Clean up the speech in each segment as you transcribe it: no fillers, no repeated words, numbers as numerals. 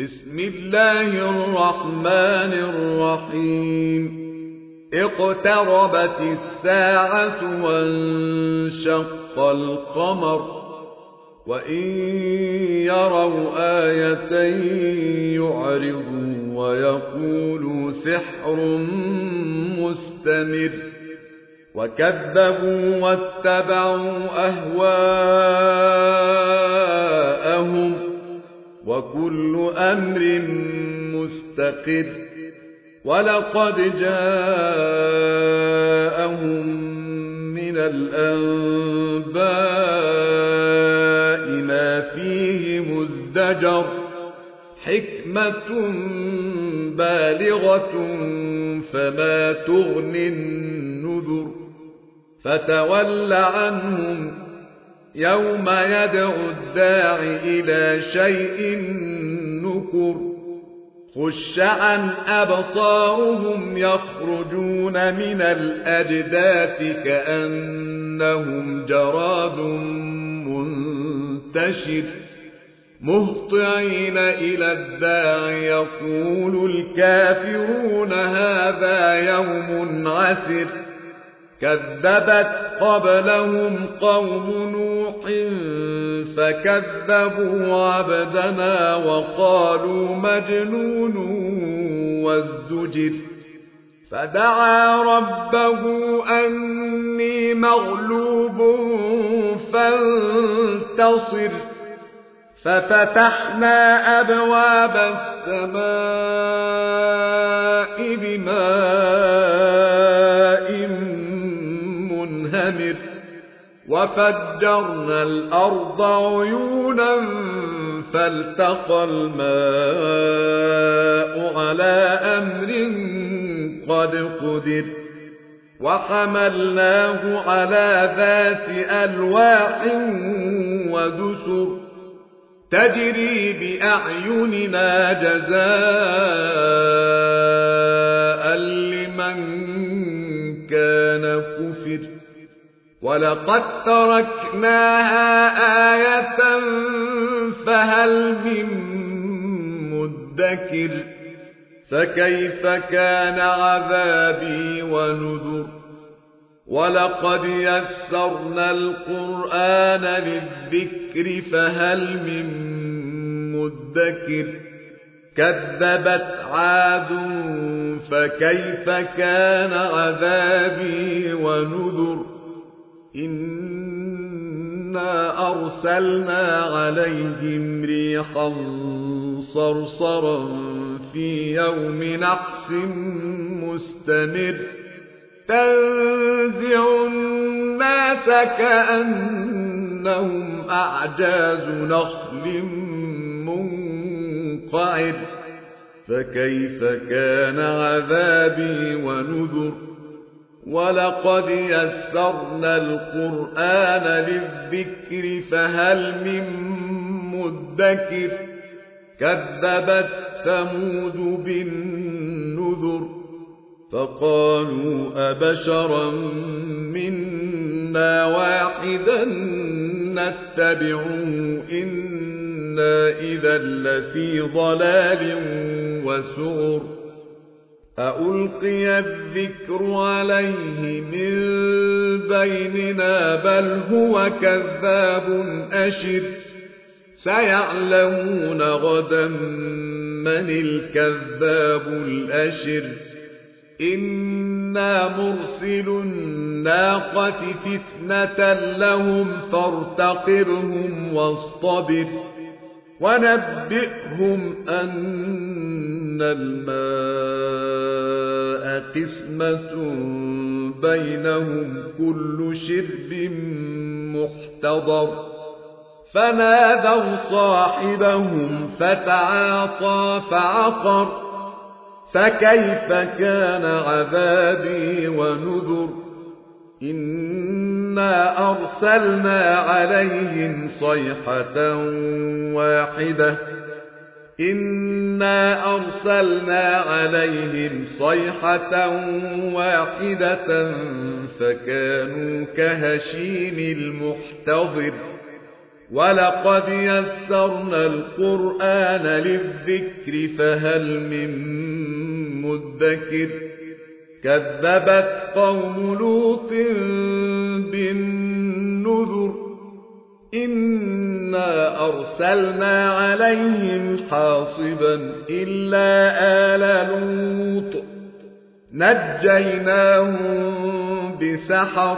بسم الله الرحمن الرحيم. اقتربت الساعة وانشق القمر وإن يروا آية يعرضوا ويقولوا سحر مستمر وكذبوا واتبعوا أهواءهم وكل أمر مستقر ولقد جاءهم من الأنباء ما فيه مزدجر حكمة بالغة فما تغني النذر فتول عنهم يوم يدعو الداع إلى شيء نكر خش عن أبصارهم يخرجون من الأجداث كأنهم جراد منتشر مهطعين إلى الداع يقول الكافرون هذا يوم عسر كذبت قبلهم قوم نوح فكذبوا عبدنا وقالوا مجنون وازدجر فدعا ربه أني مغلوب فانتصر ففتحنا أبواب السماء بماء منهمر وفجرنا الأرض عيونا فالتقى الماء على أمر قد قدر وحملناه على ذات ألواح ودسر تجري بأعيننا جزاء لمن كان كفر ولقد تركناها آية فهل من مدكر فكيف كان عذابي ونذر ولقد يسرنا القرآن للذكر فهل من مدكر كذبت عاد فكيف كان عذابي ونذر إنا أرسلنا عليهم ريحا صرصرا في يوم نحس مستمر تنزع الناس كأنهم أعجاز نخل منقعر فكيف كان عذابي ونذر ولقد يسرنا القرآن للذكر فهل من مدكر كذبت ثمود بالنذر فقالوا أبشرا منا واحدا نتبعه إنا إذا لفي ضلال وسعر ألقي الذكر عليه من بيننا بل هو كذاب أشر سيعلمون غدا من الكذاب الأشر إنا مرسل الناقة فتنة لهم فارتقبهم واصطبر ونبئهم أن الماء قسمة بينهم كل شرب محتضر فنادوا صاحبهم فتعاطى فعقر فكيف كان عذابي ونذر إنا أرسلنا عليهم صيحة واحدة فكانوا كهشيم المحتضر ولقد يسرنا القرآن للذكر فهل من مدكر كذبت قوم لوط بالنذر إنا أرسلنا عليهم حاصبا إلا آل لوط نجيناهم بسحر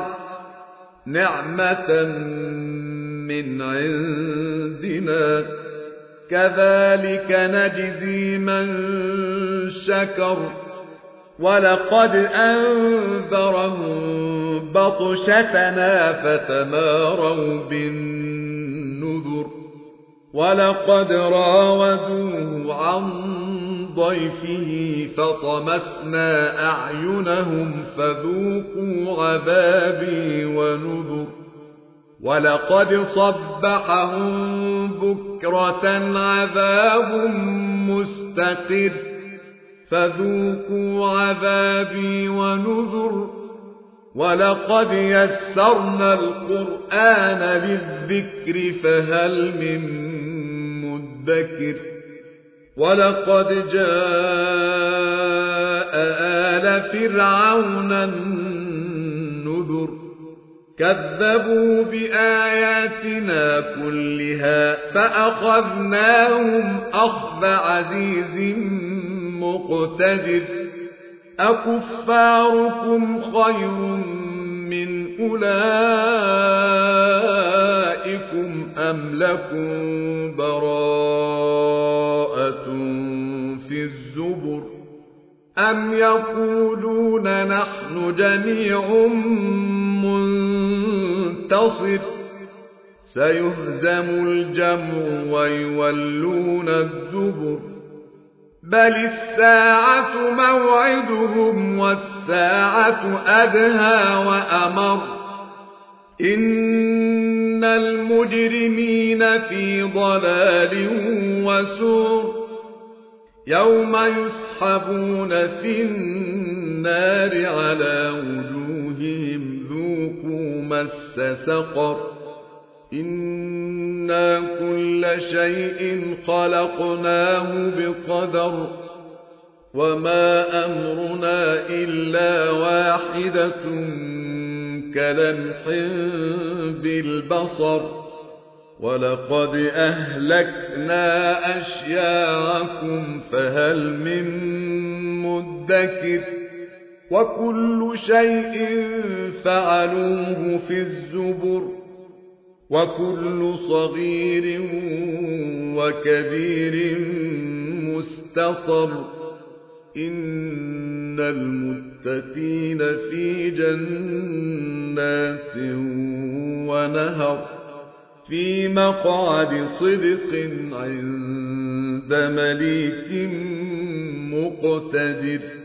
نعمة من عندنا كذلك نجزي من شكر ولقد أنذرهم بطشتنا فتماروا بالنذر ولقد راودوه عن ضيفه فطمسنا أعينهم فذوقوا عذابي ونذر ولقد صبحهم بكرة عذاب مستقر فذوقوا عذابي ونذر ولقد يسرنا القرآن للذكر فهل من مدكر ولقد جاء آل فرعون النذر كذبوا بآياتنا كلها فأخذناهم أخذ عزيز مقتدر أكفاركم خير من أولئكم أم لكم براءة في الزبر أم يقولون نحن جميع منتصر سيهزم الجمع ويولون الدبر بل الساعة موعدهم والساعة أدهى وأمر إن المجرمين في ضلال وسعر يوم يسحبون في النار على وجوههم ذوقوا مس سقر إنا كل شيء خلقناه بقدر وما أمرنا إلا واحدة كلمح بالبصر ولقد أهلكنا أشياعكم فهل من مدكر وكل شيء فعلوه في الزبر وكل صغير وكبير مستطر إن المتقين في جنات ونهر في مقعد صدق عند مليك مقتدر